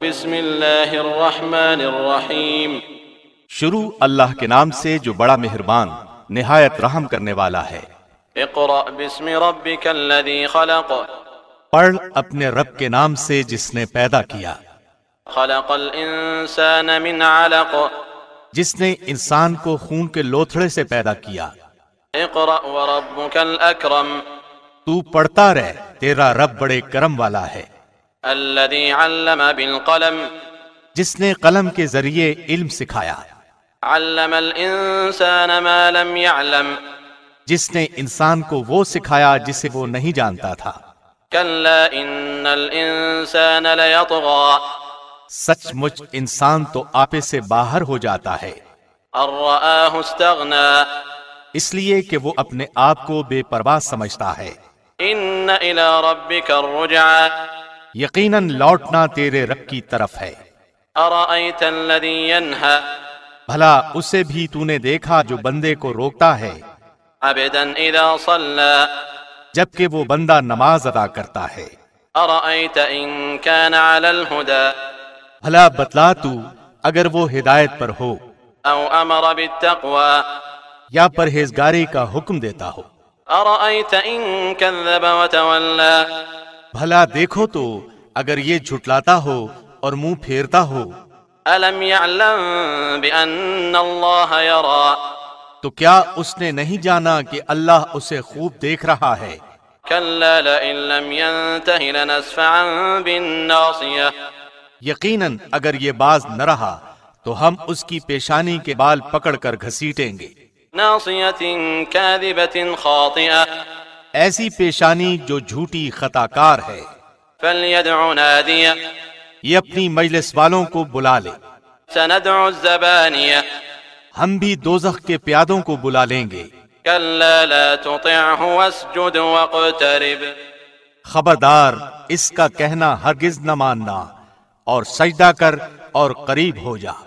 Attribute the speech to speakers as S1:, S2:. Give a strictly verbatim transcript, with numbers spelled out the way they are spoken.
S1: بسم اللہ الرحمن الرحیم،
S2: شروع اللہ کے نام سے جو بڑا مہربان نہایت رحم کرنے والا ہے۔
S1: اقرأ باسم ربک الذی خلق،
S2: پڑھ اپنے رب کے نام سے جس نے پیدا کیا۔
S1: خلق الانسان من علق،
S2: جس نے انسان کو خون کے لوتھڑے سے پیدا کیا۔
S1: اقرأ وربک الاکرم،
S2: تو پڑھتا رہ، تیرا رب بڑے کرم والا ہے۔
S1: الذی علم بالقلم،
S2: جس نے قلم کے ذریعے علم سکھایا۔
S1: علم الانسان ما لم يعلم،
S2: جس نے انسان کو وہ سکھایا جسے وہ نہیں جانتا تھا۔
S1: کلا ان الانسان لیطغی،
S2: سچ مچ انسان تو آپے سے باہر ہو جاتا ہے،
S1: ان رآہ استغنی،
S2: اس لیے کہ وہ اپنے آپ کو بے پرواہ سمجھتا ہے۔
S1: ان الی ربک الرجعی،
S2: یقیناً لوٹنا تیرے رب کی طرف ہے۔
S1: ارأیت الذی ینہی،
S2: بھلا اسے بھی تو نے دیکھا جو بندے کو روکتا ہے
S1: عبدا اذا صلی،
S2: جبکہ وہ بندہ نماز ادا کرتا ہے۔
S1: ارأیت ان کان علی الہدی،
S2: بھلا بتلا تو اگر وہ ہدایت پر ہو
S1: او امر بالتقوی،
S2: یا پرہیزگاری کا حکم دیتا ہو۔
S1: ارأیت ان کذب وتولی،
S2: بھلا دیکھو تو اگر یہ جھٹلاتا ہو اور منہ پھیرتا ہو۔
S1: الم یعلم بان اللہ یری،
S2: تو کیا اس نے نہیں جانا کہ اللہ اسے خوب دیکھ رہا ہے؟
S1: کلا لئن لم ینتہ لنسفعا بالناصیہ،
S2: یقیناً اگر یہ باز نہ رہا تو ہم اس کی پیشانی کے بال پکڑ کر گھسیٹیں گے۔
S1: ناصیۃ کاذبۃ خاطئہ،
S2: ایسی پیشانی جو جھوٹی خطا کار ہے۔
S1: فلیدع نادیہ،
S2: یہ اپنی مجلس والوں کو بلا لے۔
S1: سندع الزبانیہ،
S2: ہم بھی دوزخ کے پیادوں کو بلا لیں گے۔
S1: کلا لا تطعہ واسجد واقترب،
S2: خبردار اس کا کہنا ہرگز نہ ماننا، اور سجدہ کر اور قریب ہو جا۔